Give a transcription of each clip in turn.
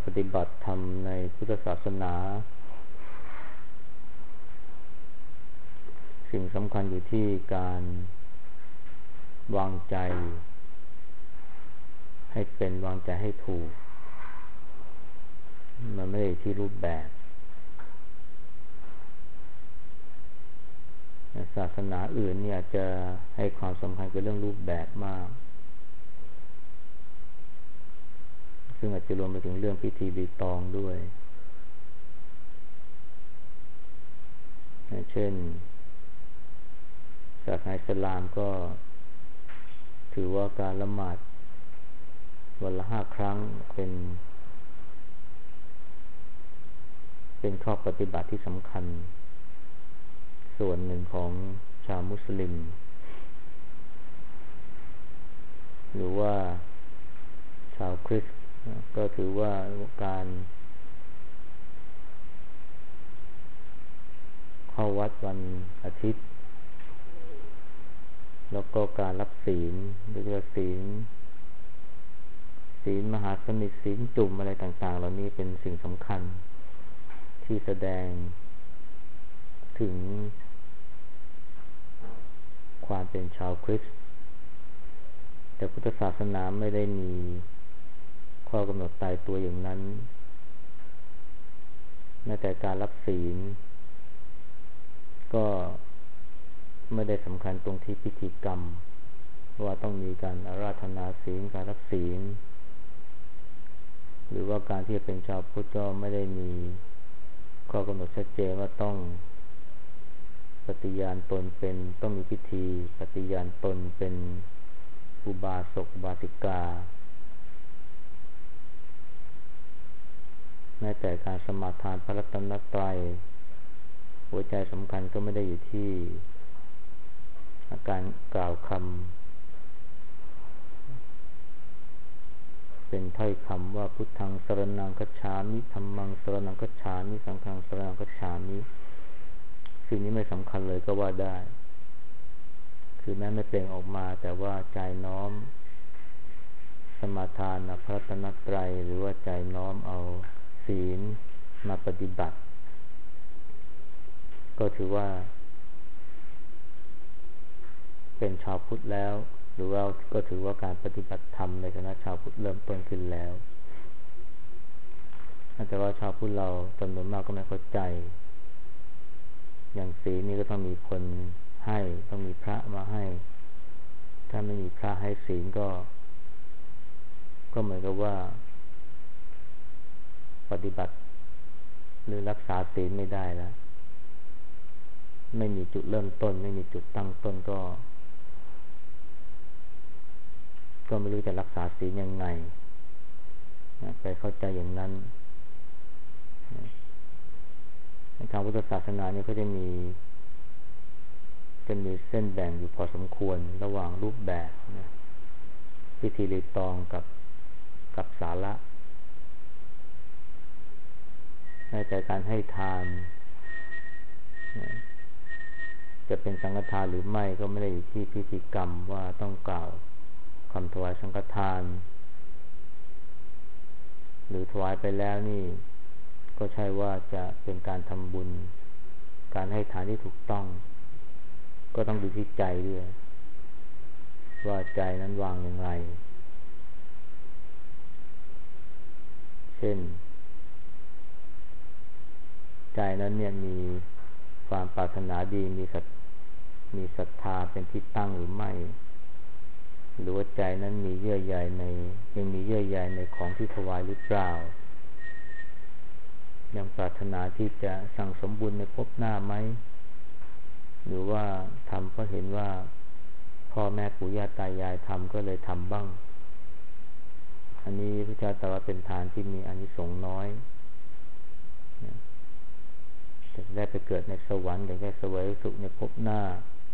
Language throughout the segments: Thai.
ฏิบัติธรรมในพุทธศาสนาสิ่งสำคัญอยู่ที่การวางใจให้เป็นวางใจให้ถูกมันไม่ได้ที่รูปแบบศาสนาอื่นเนี่ยจะให้ความสำคัญกับเรื่องรูปแบบมากซึ่งอาจจะรวมไปถึงเรื่องพิธีรีตองด้วยเช่นศาสนาอิสลามก็ถือว่าการละหมาดวันละ5 ครั้งเป็นข้อปฏิบัติที่สำคัญส่วนหนึ่งของชาวมุสลิมหรือว่าชาวคริสต์ก็ถือว่าการเข้าวัดวันอาทิตย์แล้วก็การรับศีลหรือว่าศีลมหาสนิทศีลจุ่มอะไรต่างๆเหล่านี้เป็นสิ่งสำคัญที่แสดงถึงความเป็นชาวคริสต์แต่พุทธศาสนาไม่ได้มีข้อกำหนดตายตัวอย่างนั้นแม้แต่การรับศีลก็ไม่ได้สำคัญตรงที่พิธีกรรมว่าต้องมีการอาราธนาศีลการรับศีลหรือว่าการที่จะเป็นชาวพุทธก็ไม่ได้มีข้อกำหนดชัดเจนว่าต้องปฏิญาณตนเป็นต้องมีพิธีปฏิญาณตนเป็นอุบาสกอุบาสิกาแม้แต่การสมาทานพระรัตนตรัยหัวใจสำคัญก็ไม่ได้อยู่ที่การกล่าวคำเป็นถ้อยคำว่าพุทธังสรณังคัจฉามิธัมมังสรณังคัจฉามิสังฆังสรณังคัจฉามิสิ่งนี้ไม่สำคัญเลยก็ว่าได้คือแม้ไม่เปล่งออกมาแต่ว่าใจน้อมสมาทานพระรัตนตรัยหรือว่าใจน้อมเอาศีลมาปฏิบัติก็ถือว่าเป็นชาวพุทธแล้วหรือว่าก็ถือว่าการปฏิบัติธรรมในฐานะชาวพุทธเริ่มต้นขึ้นแล้วแต่ว่าชาวพุทธเราจำนวนมากก็ไม่เข้าใจอย่างศีลนี่ก็ต้องมีคนให้ต้องมีพระมาให้ถ้าไม่มีพระให้ศีลก็เหมือนกับว่าปฏิบัติหรือรักษาศีลไม่ได้แล้วไม่มีจุดเริ่มต้นไม่มีจุดตั้งต้นก็ไม่รู้จะรักษาศีลยังไงไปเข้าใจอย่างนั้นในทางพุทธศาสนานี่ก็จะมีเส้นแบ่งอยู่พอสมควรระหว่างรูปแบบพิธีรีตองกับสาระในใจการให้ทานจะเป็นสังฆทานหรือไม่ก็ไม่ได้อยู่ที่พิธีกรรมว่าต้องกล่าวคำถวายสังฆทานหรือถวายไปแล้วนี่ก็ใช่ว่าจะเป็นการทำบุญการให้ทานที่ถูกต้องก็ต้องดูที่ใจด้วยว่าใจนั้นวางอย่างไรเช่นใจนั้นเนี่ยมีความปรารถนาดีมีศรัทธาเป็นที่ตั้งหรือไม่หรือว่าใจนั้นมีเยื่อใยยังมีเยื่อใยในของที่ถวายหรือเปล่ายังปรารถนาที่จะสั่งสมบุญในภพหน้าไหมหรือว่าทำเพราะเห็นว่าพ่อแม่ปู่ย่าตายายทำก็เลยทำบ้างอันนี้พระเจ้าตรัสว่าเป็นทานที่มีอานิสงส์น้อยจะได้ไปเกิดในสวรรค์จะได้เสวยสุขในภพหน้า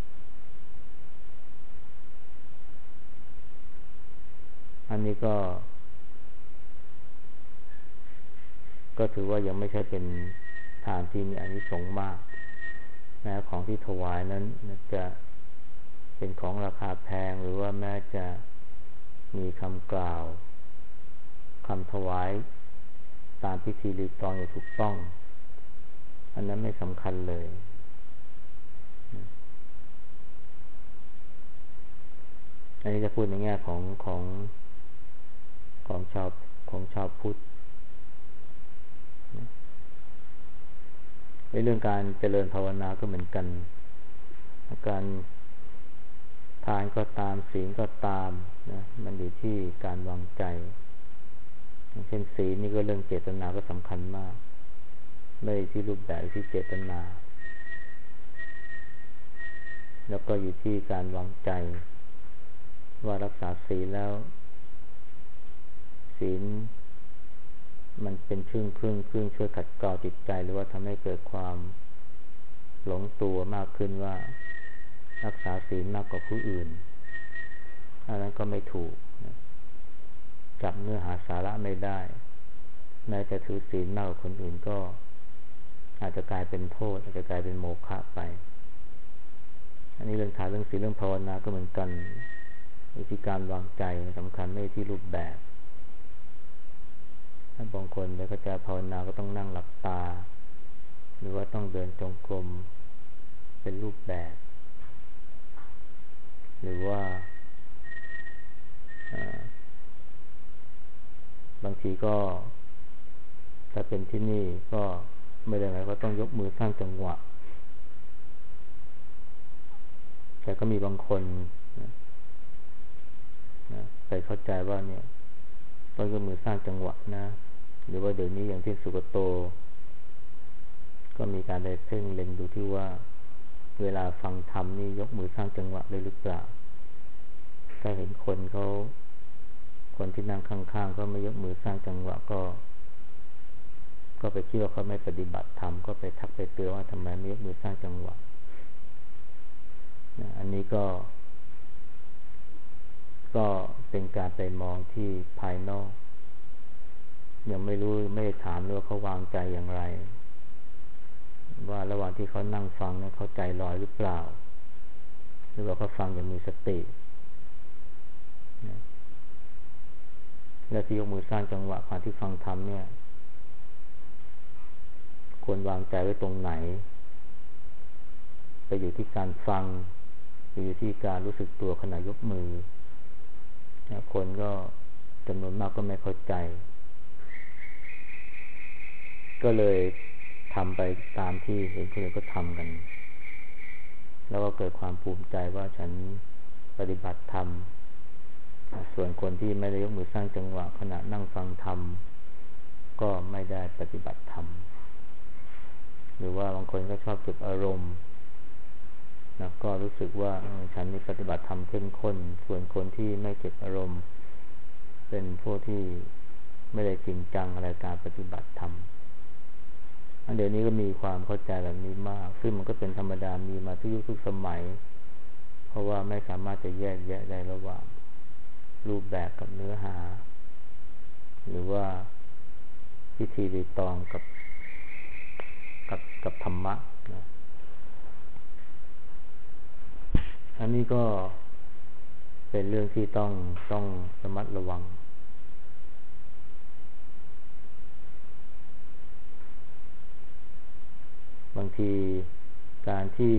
อันนี้ก็ถือว่ายังไม่ใช่เป็นทานที่มีอานิสงส์มากแม้ของที่ถวายนั้นจะเป็นของราคาแพงหรือว่าแม้จะมีคำกล่าวคำถวายพิธีรีตองอย่างถูกต้องอันนั้นไม่สำคัญเลยอันนี้จะพูดในแง่ของชาวพุทธในเรื่องการเจริญภาวนาก็เหมือนกันการทานก็ตามศีลก็ตามนะมันอยู่ที่การวางใจอย่างเช่นศีลนี่ก็เรื่องเจตนาก็สำคัญมากไม่ที่รูปแบบที่เจตนาแล้วก็อยู่ที่การวางใจว่ารักษาศีลแล้วศีลมันเป็นเครื่องช่วยขัดเกลาจิตใจหรือว่าทำให้เกิดความหลงตัวมากขึ้นว่ารักษาศีลมากกว่าผู้อื่นอันนั้นก็ไม่ถูกจับเนื้อหาสาระไม่ได้แม้จะถือศีลมากกว่าคนอื่นก็อาจจะกลายเป็นโทษอาจจะกลายเป็นโมฆะไปอันนี้เรื่องทานเรื่องศีลเรื่องภาวนาก็เหมือนกันวิธีการวางใจสำคัญไม่ที่รูปแบบถ้าบางคนแล้วก็จะภาวนาก็ต้องนั่งหลับตาหรือว่าต้องเดินจงกรมเป็นรูปแบบหรือว่าบางทีก็ถ้าเป็นที่นี่ก็ไม่ได้หมายว่าต้องยกมือสร้างจังหวะแต่ก็มีบางคนไปเข้าใจว่าเนี่ยต้องยกมือสร้างจังหวะนะหรือว่าเดี๋ยวนี้อย่างที่สุกโตก็มีการได้เพ่งเล็งดูที่ว่าเวลาฟังธรรมนี่ยกมือสร้างจังหวะได้หรือเปล่าถ้าเห็นคนที่นั่งข้างๆก็ไม่ยกมือสร้างจังหวะก็ไปคิดว่าเขาไม่ปฏิบัติธรรมก็ไปทักไปเตือนว่าทำไมไม่ยกมือสร้างจังหวะอันนี้ก็เป็นการไปมองที่ภายนอกยังไม่รู้ไม่ได้ถามเลยว่าเขาวางใจอย่างไรว่าระหว่างที่เขานั่งฟังเนี่ยเขาใจลอยหรือเปล่าหรือว่าเขาฟังอย่างมีสติและที่ยกมือสร้างจังหวะขณะที่ฟังธรรมเนี่ยควรวางใจไว้ตรงไหนไปอยู่ที่การฟังไปอยู่ที่การรู้สึกตัวขณะยกมือคนก็จำนวนมากก็ไม่เข้าใจก็เลยทำไปตามที่เห็นคนอื่นก็ทำกันแล้วก็เกิดความภูมิใจว่าฉันปฏิบัติธรรมส่วนคนที่ไม่ได้ยกมือสร้างจังหวะขณะนั่งฟังธรรมก็ไม่ได้ปฏิบัติธรรมหรือว่าบางคนก็ชอบเก็บอารมณ์นะก็รู้สึกว่าฉันนี่ปฏิบัติธรรมเข้มข้นส่วนคนที่ไม่เก็บอารมณ์เป็นพวกที่ไม่ได้จริงจังอะไรการปฏิบัติธรรมเดี๋ยวนี้ก็มีความเข้าใจแบบนี้มากซึ่งมันก็เป็นธรรมดามีมาทุกยุคทุกสมัยเพราะว่าไม่สามารถจะแยกแยะได้ระหว่างรูปแบบกับเนื้อหาหรือว่าพิธีรีตองกับธรรมะนะอันนี้ก็เป็นเรื่องที่ต้องระมัดระวังบางทีการที่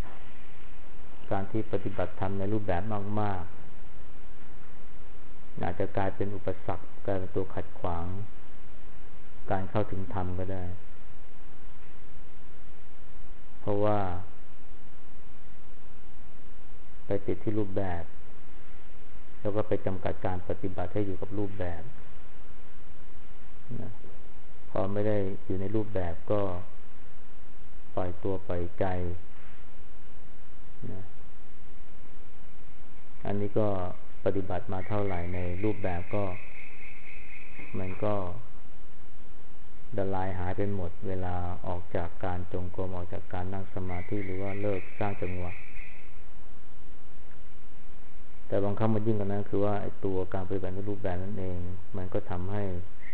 ปฏิบัติธรรมในรูปแบบมากๆอาจจะกลายเป็นอุปสรรคกลายเป็นตัวขัดขวางการเข้าถึงธรรมก็ได้เพราะว่าไปติดที่รูปแบบแล้วก็ไปจำกัดการปฏิบัติให้อยู่กับรูปแบบนะพอไม่ได้อยู่ในรูปแบบก็ปล่อยตัวปล่อยใจนะอันนี้ก็ปฏิบัติมาเท่าไหร่ในรูปแบบก็มันก็ละลายหายไปหมดเวลาออกจากการจงกรมออกจากการนั่งสมาธิหรือว่าเลิกสร้างจังหวะแต่บางครั้งมันยิ่งกว่านั้นคือว่าไอ้ตัวการปฏิบัติในรูปแบบนั่นเองมันก็ทำให้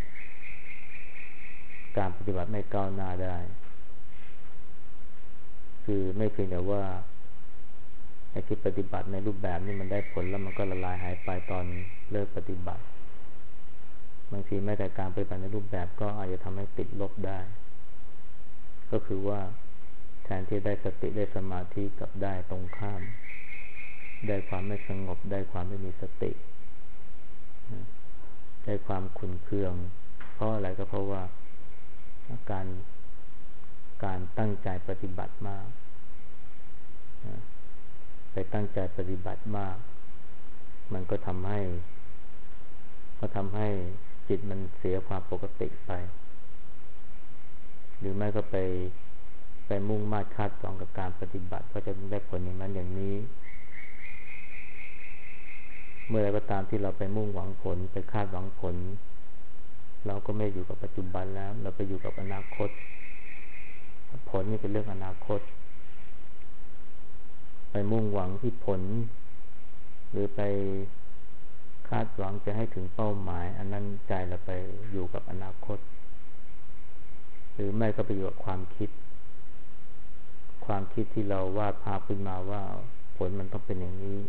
การปฏิบัติไม่ก้าวหน้าได้คือไม่เพียงแต่ว่าไอ้ที่ปฏิบัติในรูปแบบนี่มันได้ผลแล้วมันก็ละลายหายไปตอนเลิกปฏิบัติบางทีแม้แต่การปฏิบัติในรูปแบบก็อาจจะจะทำให้ติดลบได้ก็คือว่าแทนที่ได้สติได้สมาธิกับได้ตรงข้ามได้ความไม่สงบได้ความไม่มีสติได้ความขุ่นเคืองเพราะอะไรก็เพราะว่าการตั้งใจปฏิบัติมากไปตั้งใจปฏิบัติมากมันก็ทำให้จิตมันเสียความปกติไปหรือไม่ก็ไปมุ่งมา่คาดหวังกับการปฏิบัติว่าจะได้ผลอย่างนั้นอย่างนี้เมื่อไรก็ตามที่เราไปมุ่งหวังผลไปคาดหวังผลเราก็ไม่อยู่กับปัจจุบันแล้วเราไปอยู่กับอนาคตผลนี่เป็นเรื่องอนาคตไปมุ่งหวังที่ผลหรือไปคาดหวังจะให้ถึงเป้าหมายอันนั้นใจเราไปอยู่กับอนาคตหรือไม่ก็ไปอยู่กับความคิดที่เราวาดภาพขึ้นมาว่าผลมันต้องเป็นอย่างนี้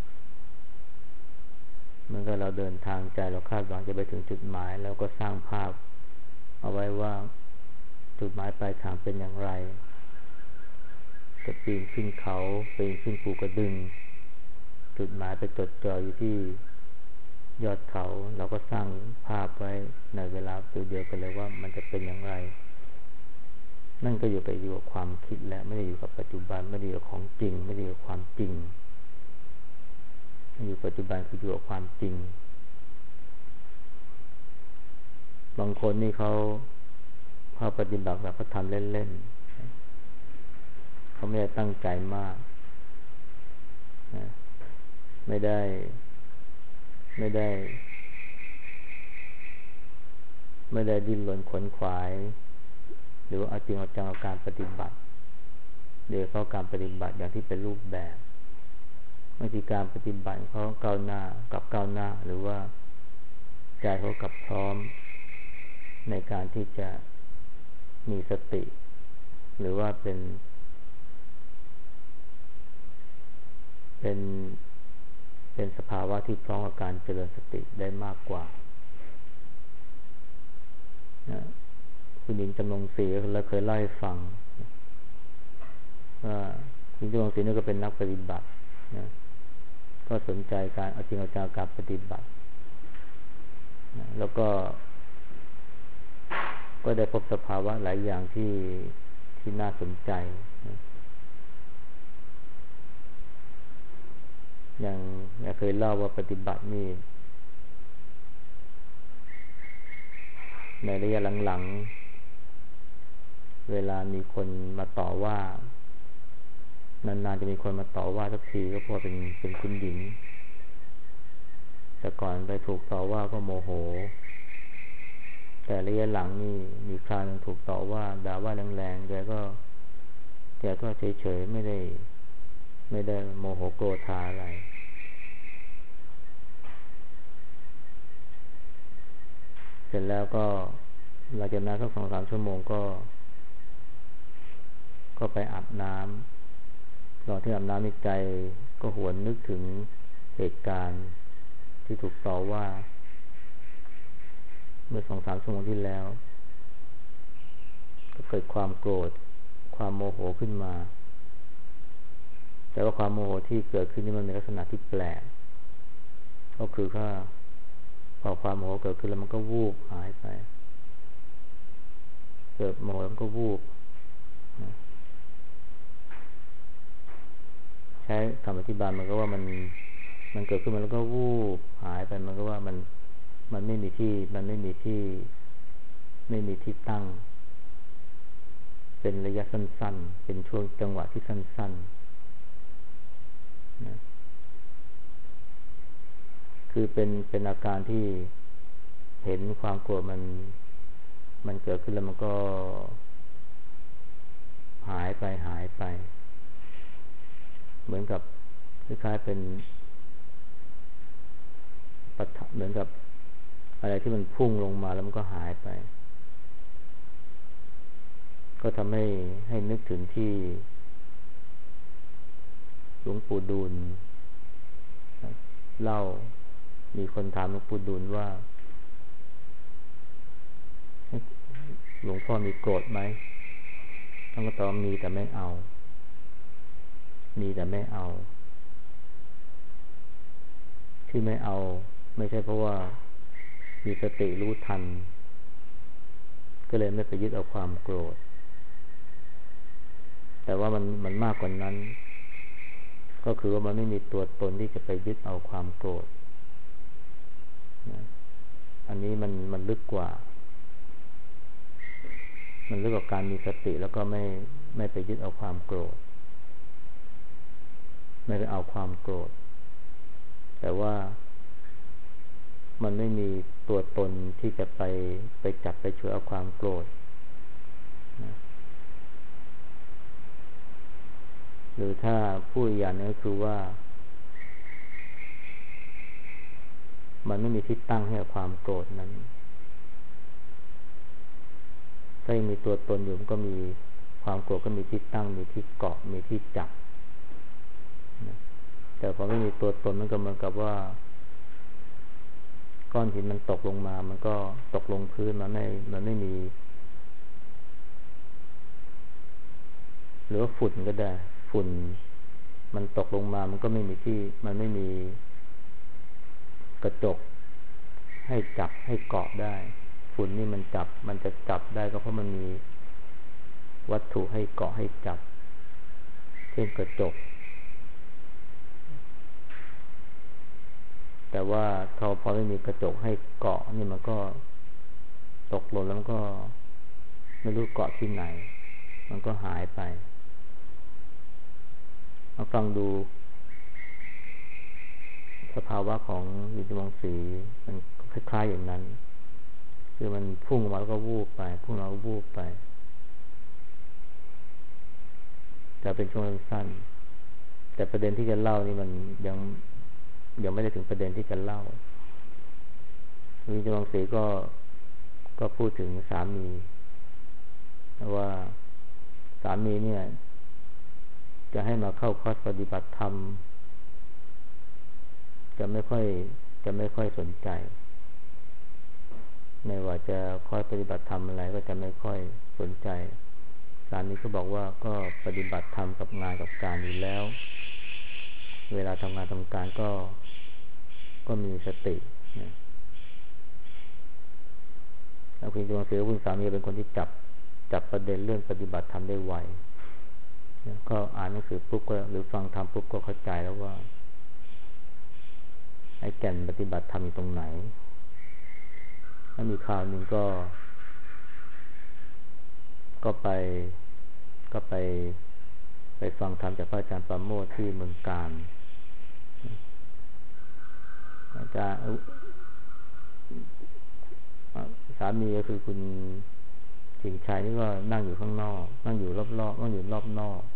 เมื่อเราเดินทางใจเราคาดหวังจะไปถึงจุดหมายแล้วก็สร้างภาพเอาไว้ว่าจุดหมายปลายทางเป็นอย่างไรจะปีนขึ้นเขาปีนขึ้นภูกระดึงจุดหมายไปจดจ่ออยู่ที่ยอดเขาเราก็สร้างภาพไว้ในเวลาเดียวกันเลยว่ามันจะเป็นอย่างไรนั่นก็อยู่กับความคิดและไม่ได้อยู่กับปัจจุบันไม่ได้อยู่กับของจริงไม่ได้อยู่กับความจริงอยู่ปัจจุบันคืออยู่กับความจริงบางคนนี่เขาปฏิบัติแบบเขาทำเล่นๆเขาไม่ได้ตั้งใจมากไม่ได้ดิ้นรนขวนขวายหรือเอาจริงเอาจังกับการปฏิบัติโดยเฉพาะการปฏิบัติอย่างที่เป็นรูปแบบบางทีการปฏิบัติเขาก้าวหน้าหรือว่าใจเขากลับพร้อมในการที่จะมีสติหรือว่าเป็นสภาวะที่พร้อมกับการเจริญสติได้มากกว่านะคุณหญิงจำนงศรีเราเคยเล่าให้ฟังว่าคุณหญิงจำนงศรีนี่ก็เป็นนักปฏิบัตินะก็สนใจการเอาจริงเอาจังการปฏิบัตินะแล้วก็ได้พบสภาวะหลายอย่างที่น่าสนใจนะอย่างเคยเล่าว่าปฏิบัตินี่ในระยะหลังๆเวลามีคนมาต่อว่านานๆจะมีคนมาต่อว่าสักทีก็เพราะเป็นคุณหญิงแต่ก่อนไปถูกต่อว่าก็โมโหแต่ระยะหลังนี่มีคราวนึงถูกต่อว่าด่าว่าแรงๆแกก็เฉยๆไม่ได้โมโหโกรธาอะไรเสร็จแล้วก็หลังจากนั้นสัก 2-3 ชั่วโมงก็ไปอาบน้ำตอนที่อาบน้ำในใจก็หวนนึกถึงเหตุการณ์ที่ถูกต่อว่าเมื่อ 2-3 ชั่วโมงที่แล้วก็เกิดความโกรธความโมโหขึ้นมาแต่ว่าความโมโหที่เกิดขึ้นนี่มันมีลักษณะที่แปลกก็คือพอความโมโหเกิดขึ้นแล้วมันก็วูบหายไปเกิดโมโหแล้วมันก็วูบใช้คำอธิบายมันก็ว่ามันเกิดขึ้นมาแล้วก็วูบหายไปมันก็ว่ามันไม่มีที่ตั้งเป็นระยะสั้นๆเป็นช่วงจังหวะที่สั้นๆนะคือเป็นอาการที่เห็นความโกรธมันเกิดขึ้นแล้วมันก็หายไปเหมือนกับคล้ายๆเป็นปะทะเหมือนกับอะไรที่มันพุ่งลงมาแล้วมันก็หายไปก็ทำให้นึกถึงที่หลวงปู่ดูลเล่ามีคนถามหลวงปู่ดูลว่าหลวงพ่อมีโกรธไหมท่านก็ตอบมีแต่ไม่เอา มีแต่ไม่เอา ที่ไม่เอาไม่ใช่เพราะว่ามีสติรู้ทันก็เลยไม่ไปยึดเอาความโกรธแต่ว่ามันมากกว่านั้นก็คือว่ามันไม่มีตัวตนที่จะไปยึดเอาความโกรธนะอันนี้มันลึกกว่ามันลึกกว่าการมีสติแล้วก็ไม่ไปยึดเอาความโกรธไม่ไปเอาความโกรธแต่ว่ามันไม่มีตัวตนที่จะไปจับไปช่วยเอาความโกรธนะหรือถ้าพูดอย่างนี้ก็คือว่ามันไม่มีที่ตั้งให้ความโกรธนั้นถ้ายังมีตัวตนอยู่มันก็มีความโกรธก็มีที่ตั้งมีที่เกาะมีที่จับนะแต่พอไม่มีตัวตนมันก็เหมือนกับว่าก้อนหินมันตกลงมามันก็ตกลงพื้นมันไม่มีหรือว่าฝุ่นก็ได้ฝุ่นมันตกลงมามันก็ไม่มีที่มันไม่มีกระจกให้จับให้เกาะได้ฝุ่นนี่มันจะจับได้ก็เพราะมันมีวัตถุให้เกาะให้จับเช่นกระจกแต่ว่าพอไม่มีกระจกให้เกาะนี่มันก็ตกหล่นแล้วมันก็ไม่รู้เกาะที่ไหนมันก็หายไปมาฟังดูสภาวะของวิญญาณสีมันคล้ายๆอย่างนั้นคือมันพุ่งออกมาแล้วก็วูบไปพุ่งออกมาก็วูบไปแต่เป็นช่วงสั้นแต่ประเด็นที่จะเล่านี่มันยังไม่ได้ถึงประเด็นที่จะเล่าวิญญาณสีก็พูดถึงสามีว่าสามีเนี่ยจะให้มาเข้าคอร์สปฏิบัติธรรมจะไม่ค่อยสนใจไม่ว่าจะคอร์สปฏิบัติธรรมอะไรก็จะไม่ค่อยสนใจสามีก็บอกว่าก็ปฏิบัติธรรมกับงานกับการอยู่แล้วเวลาทำงานทำการก็มีสตินะแล้วคุณจงเสือคุณสามีเป็นคนที่จับประเด็นเรื่องปฏิบัติธรรมได้ไวก็อ่านหนังสือปุ๊บก็หรือฟังธรรมปุ๊บก็เข้าใจแล้วว่าไอ้แก่นปฏิบัติธรรมอยู่ตรงไหนถ้ามีข่าวหนึ่งก็ไปฟังธรรมจากพระอาจารย์ปราโมทย์ที่เมืองกาญอาจารย์สามีก็คือคุณสิงห์ชัยนี่ก็นั่งอยู่ข้างนอกนั่งอยู่รอบๆนั่งอยู่รอบนอก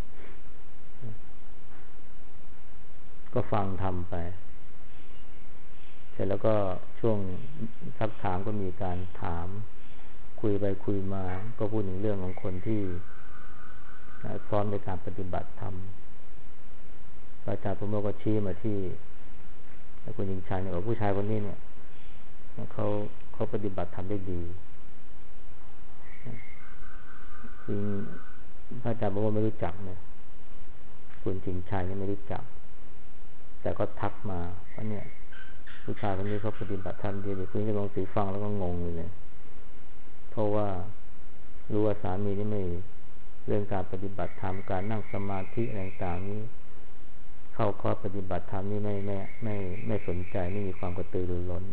ก็ฟังธรรมไปเสร็จแล้วก็ช่วงซักถามก็มีการถามคุยไปคุยมาก็พูดถึงเรื่องของคนที่พร้อมในการปฏิบัติธรรมอาจารย์พระโมก็ชี้มาที่คุณหญิงชายเนี่ยว่าผู้ชายคนนี้เนี่ยเขาปฏิบัติธรรมได้ดีจริงพระอาจารย์พระโมไม่รู้จักเนี่ยคุณหญิงชายเนี่ยไม่รู้จักแต่ก็ทักมาว่าเนี่ยผู้ชายคนนี้เขาปฏิบัติธรรมดีคุณจะลองสีฟังแล้วก็งงเลยเพราะว่ารู้ว่าสามีนี่ไม่เรื่องการปฏิบัติธรรมการนั่งสมาธิอะไรต่างๆนี้เข้าข้อปฏิบัติธรรมนี่ไม่สนใจไม่มีความกระตือรือร้น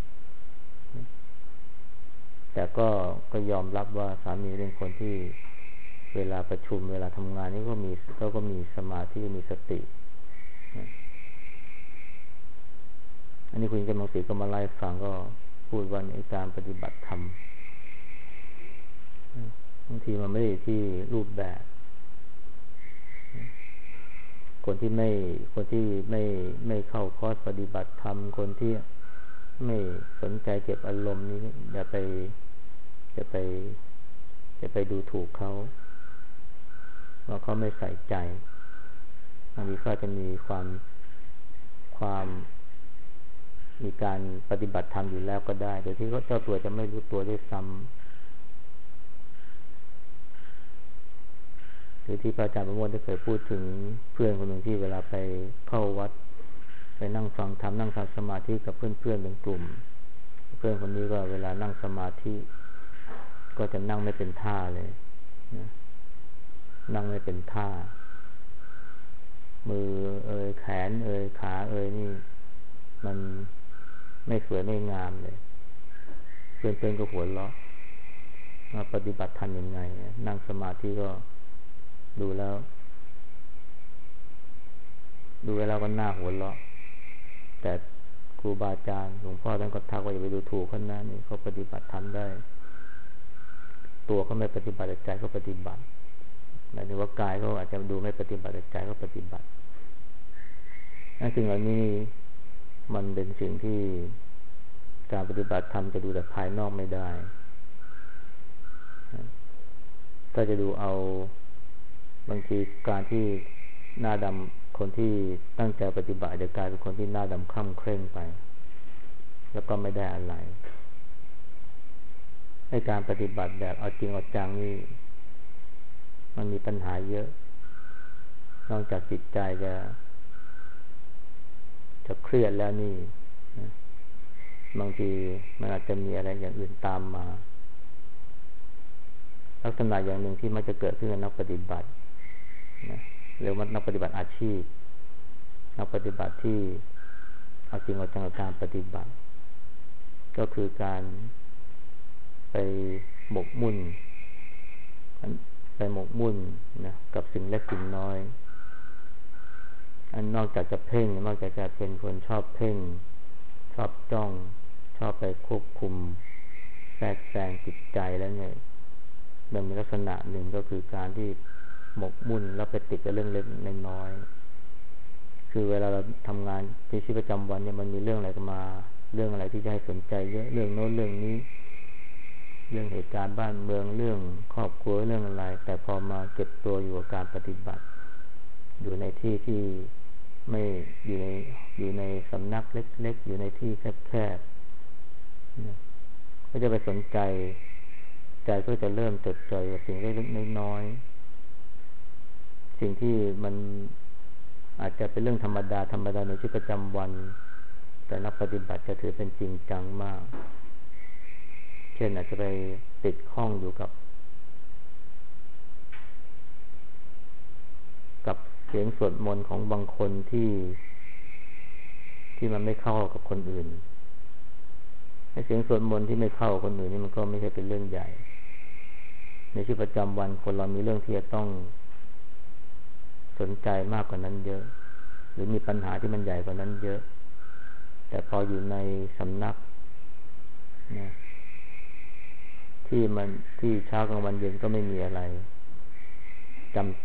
แต่ก็ยอมรับว่าสามีเป็นคนที่เวลาประชุมเวลาทำงานนี่ก็มีสมาธิมีสติอันนี้คุณกำลังสีก็มาไล่ฟังก็พูดว่าในการปฏิบัติธรรมบางทีมันไม่ได้ที่รูปแบบคนที่ไม่เข้าคอร์สปฏิบัติธรรมคนที่ไม่สนใจเก็บอารมณ์นี้อย่าไปดูถูกเขาว่าเขาไม่ใส่ใจบางทีเขาจะมีความมีการปฏิบัติธรรมอยู่แล้วก็ได้โดยที่เขาเจ้าตัวจะไม่รู้ตัวด้วยซ้ที่พระอาจารย์ประโมทได้เคยพูดถึงเพื่อนคนหนึ่งที่เวลาไปเข้าวัดไปนั่งฟังธรรมนั่งทำสมาธิกับเพื่อนๆเป็นกลุ่มเพื่อนคนนี้ก็เวลานั่งสมาธิก็จะนั่งไม่เป็นท่าเลยนะนั่งไม่เป็นท่ามือแขนขานี่มันไม่สวยไม่งามเลยเพื่อนๆก็หัวเราะว่าปฏิบัติธรรมยังไงนั่งสมาธิก็ดูแล้วก็น่าหัวเราะแต่ครูบาอาจารย์หลวงพ่อท่านก็ทักว่าอย่าไปดูถูกคนนั้นนี่เขาปฏิบัติธรรมได้ตัวเขาไม่ปฏิบัติใจเขาปฏิบัติหมายถึงว่ากายเขาอาจจะดูไม่ปฏิบัติใจเขาปฏิบัติสิ่งเหล่านี้มันเป็นสิ่งที่การปฏิบัติธรรมจะดูแต่ภายนอกไม่ได้ถ้าจะดูเอาบางทีการที่หน้าดำคนที่ตั้งใจปฏิบัติจะกลายเป็นคนที่หน้าดำคล่ำเคร่งไปแล้วก็ไม่ได้อะไรให้การปฏิบัติแบบเอาจริงเอาจังนี่มันมีปัญหาเยอะนอกจากจิตใจจะเครียดแล้วนี่บางทีมันอาจจะมีอะไรอย่างอื่นตามมาลักษณะอย่างหนึ่งที่มักจะเกิดขึ้นกับนักปฏิบัติหรือว่านักปฏิบัติอาชีพนักปฏิบัติที่เอาจริงเอาจังกับการปฏิบัติก็คือการไปหมกมุ่นนะกับสิ่งเล็กสิ่งน้อยอันนอกจากจะเพ่งนอกจากจะเป็นคนชอบเพ่งชอบจ้องชอบไปควบคุมแทรกแซงจิตใจแล้วเนี่ยมันมีลักษณะหนึ่งก็คือการที่หมกมุ่นแล้วไปติดกับเรื่องเล็กน้อยคือเวลาเราทำงานในชีวิตประจำวันเนี่ยมันมีเรื่องอะไรมาเรื่องอะไรที่จะให้สนใจเยอะเรื่องโน้นเรื่องนี้เรื่องเหตุการณ์บ้านเมืองเรื่องครอบครัวเรื่องอะไรแต่พอมาเก็บตัวอยู่กับการปฏิบัติอยู่ในที่ที่ไม่อยู่ในสำนักเล็กๆอยู่ในที่แคบๆก็จะไปสนใจใจก็จะเริ่มจดจ่อกับสิ่งเล็กๆน้อยๆสิ่งที่มันอาจจะเป็นเรื่องธรรมดาในชีวิตประจำวันแต่นักปฏิบัติจะถือเป็นจริงจังมากเช่นอาจจะไปติดข้องอยู่กับเสียงสวดมนต์ของบางคนที่มันไม่เข้ากับคนอื่นไอ้เสียงสวดมนต์ที่ไม่เข้ากับคนอื่นนี่มันก็ไม่ใช่เป็นเรื่องใหญ่ในชีวิตประจำวันคนเรามีเรื่องที่จะต้องสนใจมากกว่านั้นเยอะหรือมีปัญหาที่มันใหญ่กว่านั้นเยอะแต่พออยู่ในสำนักนะที่เช้ากลางวันเย็นก็ไม่มีอะไรจำเจ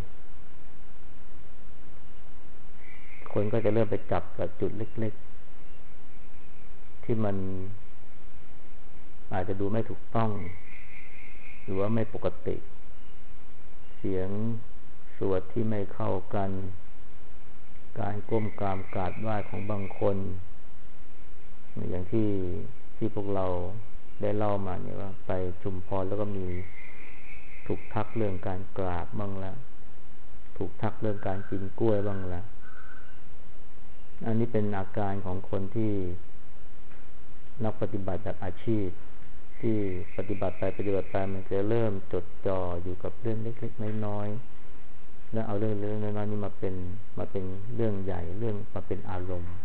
คนก็จะเริ่มไปจับกับจุดเล็กๆที่มันอาจจะดูไม่ถูกต้องหรือว่าไม่ปกติเสียงสวดที่ไม่เข้ากันการก้มกราบกราบไหว้ของบางคนอย่างที่พวกเราได้เล่ามาเนี่ยว่าไปชุมพรแล้วก็มีถูกทักเรื่องการกราบบ้างละถูกทักเรื่องการกินกล้วยบ้างละอันนี้เป็นอาการของคนที่นักปฏิบัติแบบอาชีพที่ปฏิบัติไปมันจะเริ่มจดจ่ออยู่กับเรื่องเล็กๆน้อยๆแล้วเอาเรื่องเล็กๆน้อยๆนี้มาเป็นเรื่องใหญ่เรื่องมาเป็นอารมณ์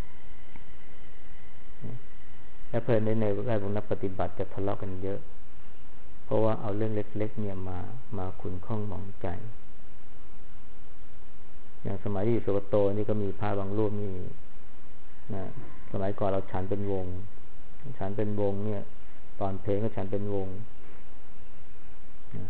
และเพื่อนในแวดวงนักปฏิบัติจะทะเลาะกันเยอะเพราะว่าเอาเรื่องเล็กๆเนี่ยมาขุ่นข้องหมองใจอย่างสมัยที่อยู่สุโขทัยนี่ก็มีพระบางรูปนี่นะสมัยก่อนเราฉันเป็นวงเนี่ยตอนเพลงก็ฉันเป็นวงนะ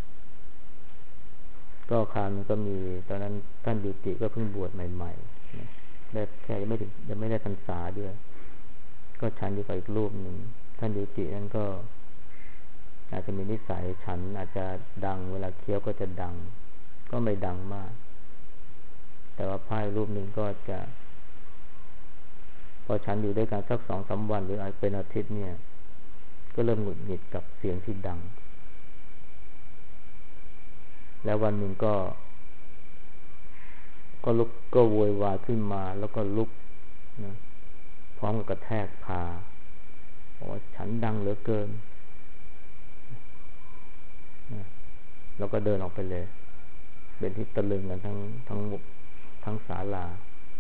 ก็คราวนึงก็มีตอนนั้นท่านดิติก็เพิ่งบวชใหม่ๆนะได้แค่ยังไม่ได้พรรษาด้วยก็ฉันอยู่กับอีกรูปหนึ่งท่านดิตินั่นก็อาจจะมีนิสัยฉันอาจจะดังเวลาเคี้ยวก็จะดังก็ไม่ดังมากแต่ว่าพระรูปหนึ่งก็จะพอฉันอยู่ด้วยกันสัก 2-3 วันหรือเป็นอาทิตย์เนี่ยก็เริ่มหงุดหงิดกับเสียงที่ดังแล้ววันหนึ่งก็ลุกก็โวยวายขึ้นมาแล้วก็ลุกนะพร้อมกับกระแทกพาบอกว่าฉันดังเหลือเกินนะแล้วก็เดินออกไปเลยเป็นที่ตะลึงกันทั้งศาลา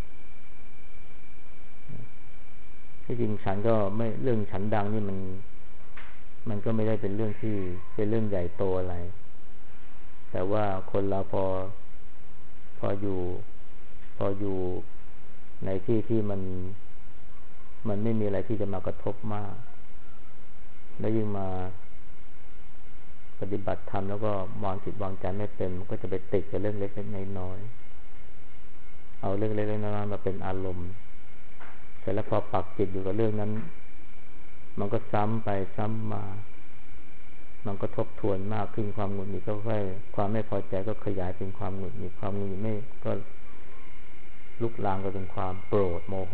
ที่จริงฉันก็ไม่เรื่องฉันดังนี่มันก็ไม่ได้เป็นเรื่องที่เป็นเรื่องใหญ่โตอะไรแต่ว่าคนเราพออยู่ในที่ที่มันไม่มีอะไรที่จะมากระทบมากแล้วยิ่งมาปฏิบัติธรรมแล้วก็วางจิตวางใจไม่เป็นมันก็จะไปติดกับเรื่องเล็กๆน้อยๆเอาเรื่องเล็กๆน้อยๆมาเป็นอารมณ์เสร็จแล้วพอปักจิตอยู่กับเรื่องนั้นมันก็ซ้ำไปซ้ำมามันก็ทบทวนมากขึ้นความหงุดหงิดก็ค่อยความไม่พอใจก็ขยายเป็นความหงุดหงิดความหงุดหงิดไม่ก็ลุกลามไปเป็นความโกรธโมโห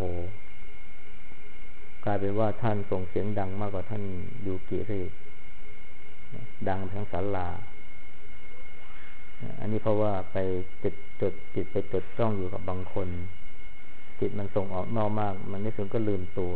กลายเป็นว่าท่านส่งเสียงดังมากกว่าท่านยูกิซะอีกดังทั้งศาลาอันนี้เพราะว่าไปจิตไปจดจ้องอยู่กับบางคนจิตมันส่งออกนอกมากมันในสุดก็ลืมตัว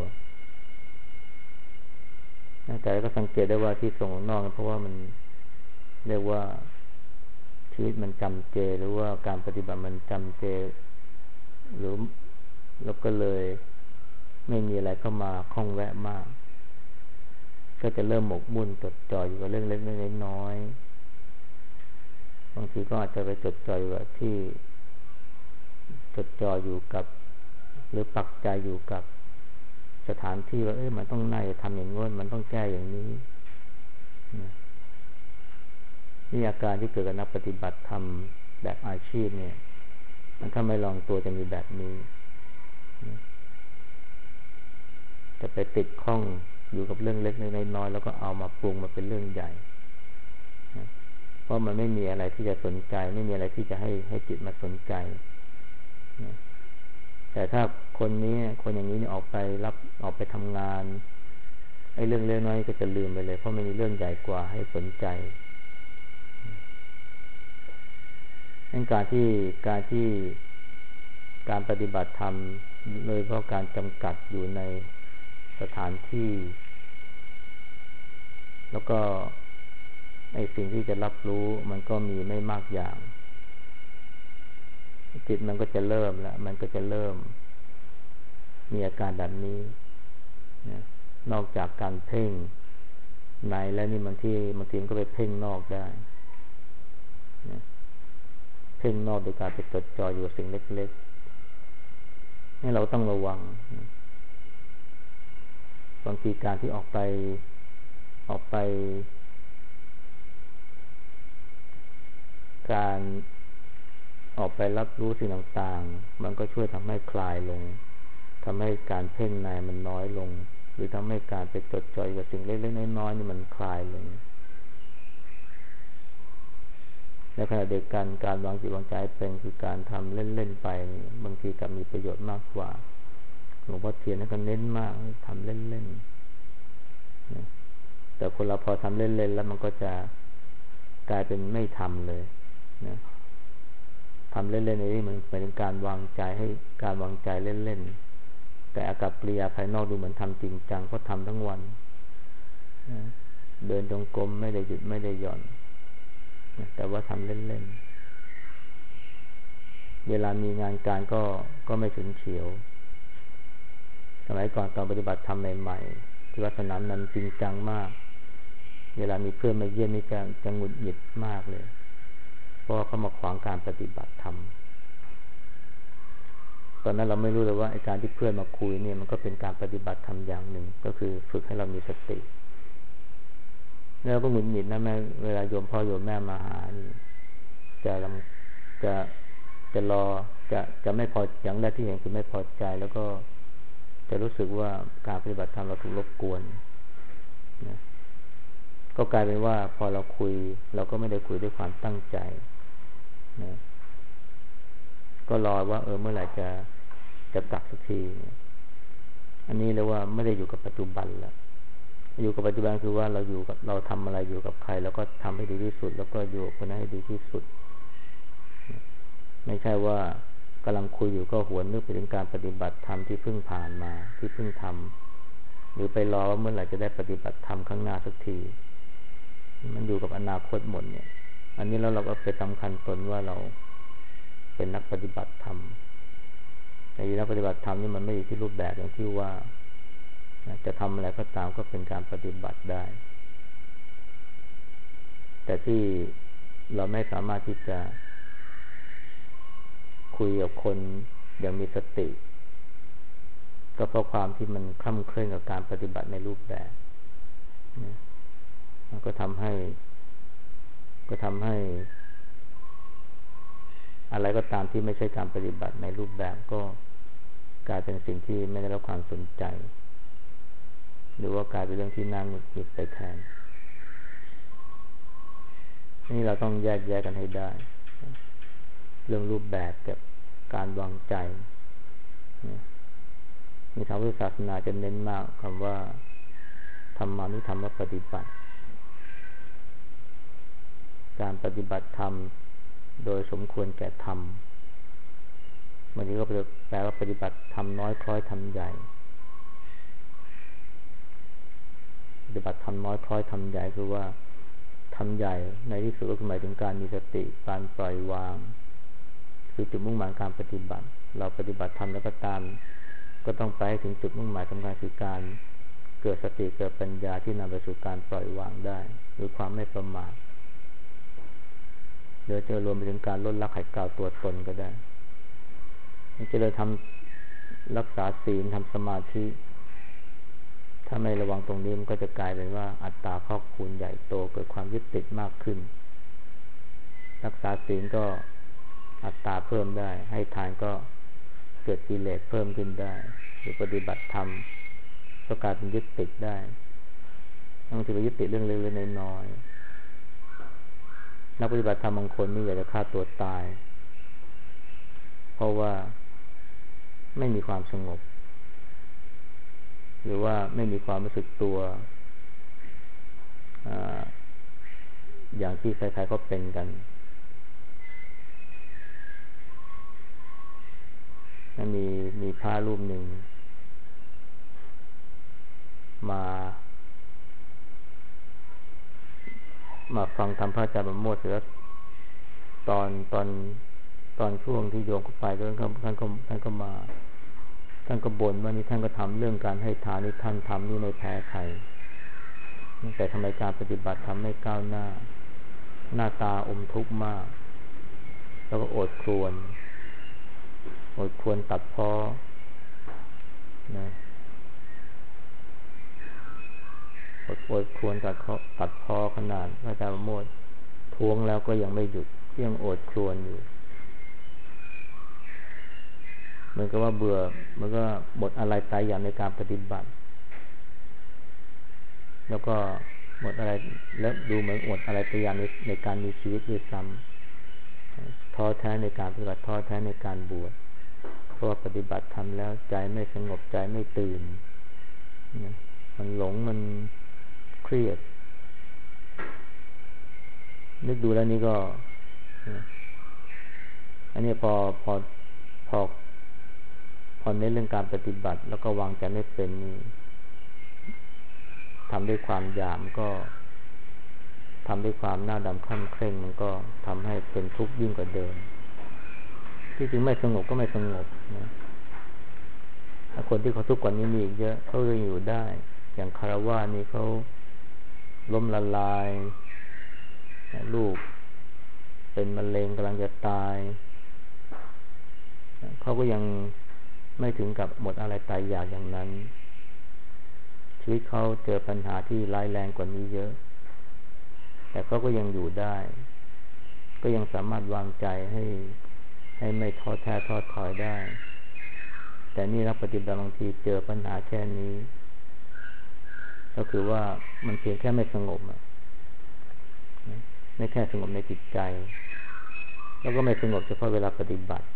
แต่ก็สังเกตได้ว่าที่ส่งออกนอกเพราะว่ามันเรียกว่าชีวิตมันจำเจหรือว่าการปฏิบัติมันจำเจหรือแล้วก็เลยไม่มีอะไรเข้ามาข้องแวะมากก็จะเริ่มหมกมุ่นจดจ่ออยู่กับเรื่องเล็กๆน้อยๆบางทีก็อาจจะไปจดจ่ออยู่กับที่จดจ่ออยู่กับหรือปักใจอยู่กับสถานที่ว่ามันต้องน่าจะทำอย่างงี้มันต้องแก้อย่างนี้นี่อาการที่เกิดกับนักปฏิบัติธรรมแบบอาชีพเนี่ยมันถ้าไม่ลองตัวจะมีแบบนี้จะไปติดข้องอยู่กับเรื่องเล็กน้อยแล้วก็เอามาปรุงมาเป็นเรื่องใหญ่เพราะมันไม่มีอะไรที่จะสนใจไม่มีอะไรที่จะให้จิตมาสนใจแต่ถ้าคนอย่างนี้เนี่ยออกไปทำงานไอ้เรื่องเล็กน้อยก็จะลืมไปเลยเพราะมันมีเรื่องใหญ่กว่าให้สนใจงั้นการปฏิบัติธรรมโดยเพราะการจำกัดอยู่ในสถานที่แล้วก็ไอ้สิ่งที่จะรับรู้มันก็มีไม่มากอย่างจิตมันก็จะเริ่มมีอาการแบบนี้นะนอกจากการเพ่งในแล้วนี่บางทีมันก็ไปเพ่งนอกได้นะเพ่งนอกโดยการไปจดจ่ออยู่กับสิ่งเล็กๆนี่เราต้องระวังบางทีการที่ออกไปการออกไปรับรู้สิ่งต่างๆมันก็ช่วยทำให้คลายลงทำให้การเพ่งในมันน้อยลงหรือทำให้การไปจดจ่อกับสิ่งเล็กๆน้อยๆนี่มันคลายลงในขณะเดียวกันการวางจิตวางใจเป็นคือการทำเล่นๆไปบางทีกับมีประโยชน์มากกว่าหลวงพ่อเทียนก็เน้นมากทำเล่นๆแต่คนเราพอทำเล่นๆแล้วมันก็จะกลายเป็นไม่ทำเลยนะทำเล่นๆนี่มันเป็นการวางใจให้การวางใจเล่นๆแต่อากับกิริยาภายนอกดูเหมือนทำจริงจังเพราะทำทั้งวันนะเดินจงกรมไม่ได้หยุดไม่ได้หย่อนนะแต่ว่าทำเล่นๆเวลามีงานการก็ไม่ฉุนเฉียวสมัยก่อนตอนปฏิบัติธรรมใหม่ๆที่วัดสนามนั้นจริงจังมากเวลามีเพื่อนมาเยี่ยมนี่จะหงุดหงิดมากเลยเพราะเขามาขวางการปฏิบัติธรรมตอนนั้นเราไม่รู้เลยว่าไอ้การที่เพื่อนมาคุยเนี่ยมันก็เป็นการปฏิบัติธรรมอย่างหนึ่งก็คือฝึกให้เรามีสติแล้วก็หงุดหงิดนะแม่เวลาโยมพ่อโยมแม่มาหาจะรอจะไม่พออย่างแรกที่เห็นคือไม่พอใจแล้วก็จะรู้สึกว่าการปฏิบัติธรรมเราถูกรบกวนนะก็กลายเป็นว่าพอเราคุยเราก็ไม่ได้คุยด้วยความตั้งใจนะก็รอว่าเมื่อไหร่จะกลับสักทีอันนี้เรียกว่าไม่ได้อยู่กับปัจจุบันแล้วอยู่กับปัจจุบันคือว่าเราทำอะไรอยู่กับใครแล้วก็ทำให้ดีที่ที่สุดแล้วก็อยู่คนนั้นให้ดีที่สุดไม่ใช่ว่ากำลังคุยอยู่ก็หวนนึกไปถึงการปฏิบัติธรรมที่เพิ่งผ่านมาที่เพิ่งทำหรือไปรอว่าเมื่อไหร่จะได้ปฏิบัติธรรมข้างหน้าสักทีมันอยู่กับอนาคตหมดเนี่ยอันนี้แล้วเราก็ไปสำคัญตนว่าเราเป็นนักปฏิบัติธรรมแต่นักปฏิบัติธรรมนี่มันไม่อยู่ที่รูปแบบอย่างที่ว่าจะทำอะไรก็ตามก็เป็นการปฏิบัติได้แต่ที่เราไม่สามารถที่จะคุยกับคนอย่างมีสติก็เพราะความที่มันคล่ำเคร่งกับการปฏิบัติในรูปแบบก็ทำให้อะไรก็ตามที่ไม่ใช่การปฏิบัติในรูปแบบก็กลายเป็นสิ่งที่ไม่ได้รับความสนใจหรือว่ากลายเป็นเรื่องที่น่าหงุดหงิดไปแทนนี่เราต้องแยกแยะกันให้ได้เรื่องรูปแบบกับการวางใจในทางพุทธศาสนาจะเน้นมากคำว่าธรรมานุธรรมปฏิบัติการปฏิบัติธรรมโดยสมควรแก่ธรรมบางทีก็แปลว่าปฏิบัติธรรมน้อยคล้อยธรรมใหญ่ปฏิบัติธรรมน้อยคล้อยธรรมใหญ่คือว่าธรรมใหญ่ในที่สุดก็หมายถึงการมีสติการปล่อยวางคือจุดมุ่งหมายการปฏิบัติเราปฏิบัติธรรมแล้วก็ตามก็ต้องไปถึงจุดมุ่งหมายสำคัญคือการเกิดสติเกิดปัญญาที่นำไปสู่การปล่อยวางได้หรือความไม่ประมาทเดี๋ยวจะรวมไปถึงการลดละขัดเกลาตัวตนก็ได้จะเลยทำรักษาศีลทำสมาธิถ้าไม่ระวังตรงนี้มันก็จะกลายเป็นว่าอัตตาพอกพูนใหญ่โตเกิดความยึดติดมากขึ้นรักษาศีลก็อัตตาเพิ่มได้ให้ทานก็เกิดกิเลสเพิ่มขึ้นได้หรือปฏิบัติธรรมก็กลายเป็นยึดติดได้บางทีไปยึดติดเรื่องเล็กๆน้อยๆนักปฏิบัติธรรมบางคนนี่อยากจะฆ่าตัวตายเพราะว่าไม่มีความสงบหรือว่าไม่มีความรู้สึกตัวอย่างที่ใครๆก็เป็นกันมีพระรูปหนึ่งมาฟังธรรมพระอาจารย์ประโมทเสร็จแล้วตอนช่วงที่โยมเข้าไปท่านก็มาท่านก็บ่นว่านี่ท่านก็ทำเรื่องการให้ทานนี่ท่านทำนี่ไม่แพ้ใครแต่ทำไมการปฏิบัติทำไม่ก้าวหน้าหน้าตาอมทุกข์มากแล้วก็โอดครวญตัดพ้อนะโอดครวญตัดพ้อขนาดพระอาจารย์ประโมททวงแล้วก็ยังไม่หยุดยังโอดครวญอยู่เหมือนกับว่าเบื่อมันก็หมดอะไรตายอย่างในการปฏิบัติแล้วก็หมดอะไรแล้วดูเหมือนหมดอะไรตายอย่างในการมีชีวิตด้วยซ้ำท้อแท้ในการปฏิบัติท้อแท้ในการบวชเพราะว่าปฏิบัติทำแล้วใจไม่สงบใจไม่ตื่นมันหลงมันเครียดนึกดูแล้วนี่ก็อันนี้พอเน้นเรื่องการปฏิบัติแล้วก็วางใจไม่เป็นนี่ทำด้วยความอยากมันก็ทำด้วยความหน้าดำคล่ำเคร่งมันก็ทำให้เป็นทุกข์ยิ่งกว่าเดิมที่จริงไม่สงบก็ไม่สงบนะถ้าคนที่เขาทุกข์กว่านี้มีอีกเยอะเขายังอยู่ได้อย่างคารวะนี่เขาล้มละลายลูกเป็นมะเร็งกำลังจะตายเขาก็ยังไม่ถึงกับหมดอะไรตายอยากอย่างนั้นชีวิตเขาเจอปัญหาที่ร้ายแรงกว่านี้เยอะแต่เขาก็ยังอยู่ได้ก็ยังสามารถวางใจให้ไม่ท้อแท้ท้อถอยได้แต่นี่นักปฏิบัติบางทีเจอปัญหาแค่นี้ก็คือว่ามันเพียงแค่ไม่สงบไม่แค่สงบในจิตใจแล้วก็ไม่สงบเฉพาะเวลาปฏิบัติ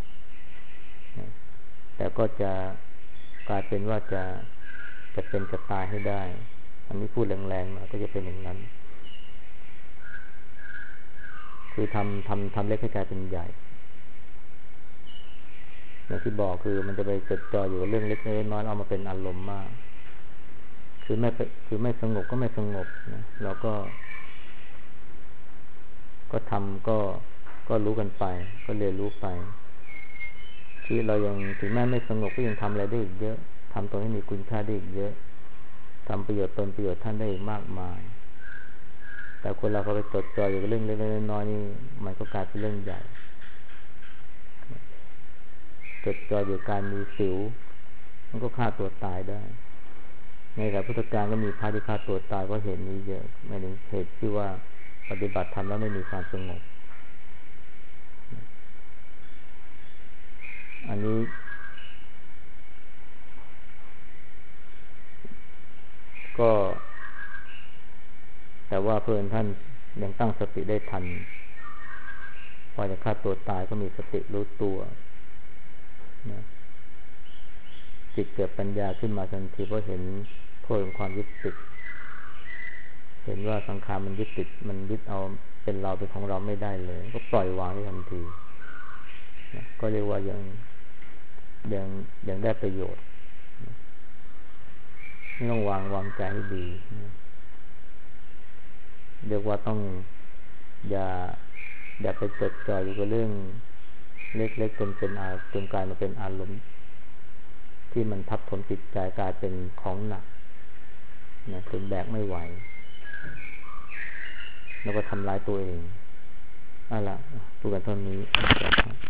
แต่ก็จะกลายเป็นว่าจะเป็นจะตายให้ได้อันนี้พูดแรงๆมาก็จะเป็นอย่างนั้นคือทำเล็กให้กลายเป็นใหญ่อย่างที่บอกคือมันจะไปจดจ่ออยู่กับเรื่องเล็กน้อยเอามาเป็นอารมณ์มากคือไม่สงบก็ไม่สงบนะเราก็ทำก็รู้กันไปก็เรียนรู้ไปที่เรายังถึงแม้ไม่สงบก็ยังทำอะไรได้อีกเยอะทำตนให้มีคุณค่าได้อีกเยอะทำประโยชน์ตนประโยชน์ท่านได้อีกมากมายแต่คนเราก็ไปจดจ่ออยู่กับเรื่องเล็กๆน้อยๆนี่มันก็กลายเป็นเรื่องใหญ่จดจ่ออยู่การมีสิวมันก็ฆ่าตัวตายได้ในสมัยพุทธกาลก็มีพระที่ฆ่าตัวตายเพราะเหตุนี้เยอะไม่ถึงเหตุที่ว่าปฏิบัติธรรมแล้วไม่มีความสงบอันนี้ก็แต่ว่าเพื่อนท่านยังตั้งสติได้ทันพอจะฆ่าตัวตายก็มีสติรู้ตัวนะจิตเกิดปัญญาขึ้นมาทันทีเพราะเห็นโทษของความยึดติดเห็นว่าสังขารมันยึดติดมันยึดเอาเป็นเราเป็นของเราไม่ได้เลยก็ปล่อยวางได้ทันทีนะก็เรียกว่ายังได้ประโยชน์ไม่ต้องวางใจให้ดีนะเรียกว่าต้องอย่าไปจดจ่ออยู่กับเรื่องเล็กๆจนกลายมาเป็นอารมณ์ที่มันทับถมจิตใจกลายเป็นของหนักนะจนแบกไม่ไหวแล้วก็ทำร้ายตัวเองเอาล่ะพูดกันเท่านี้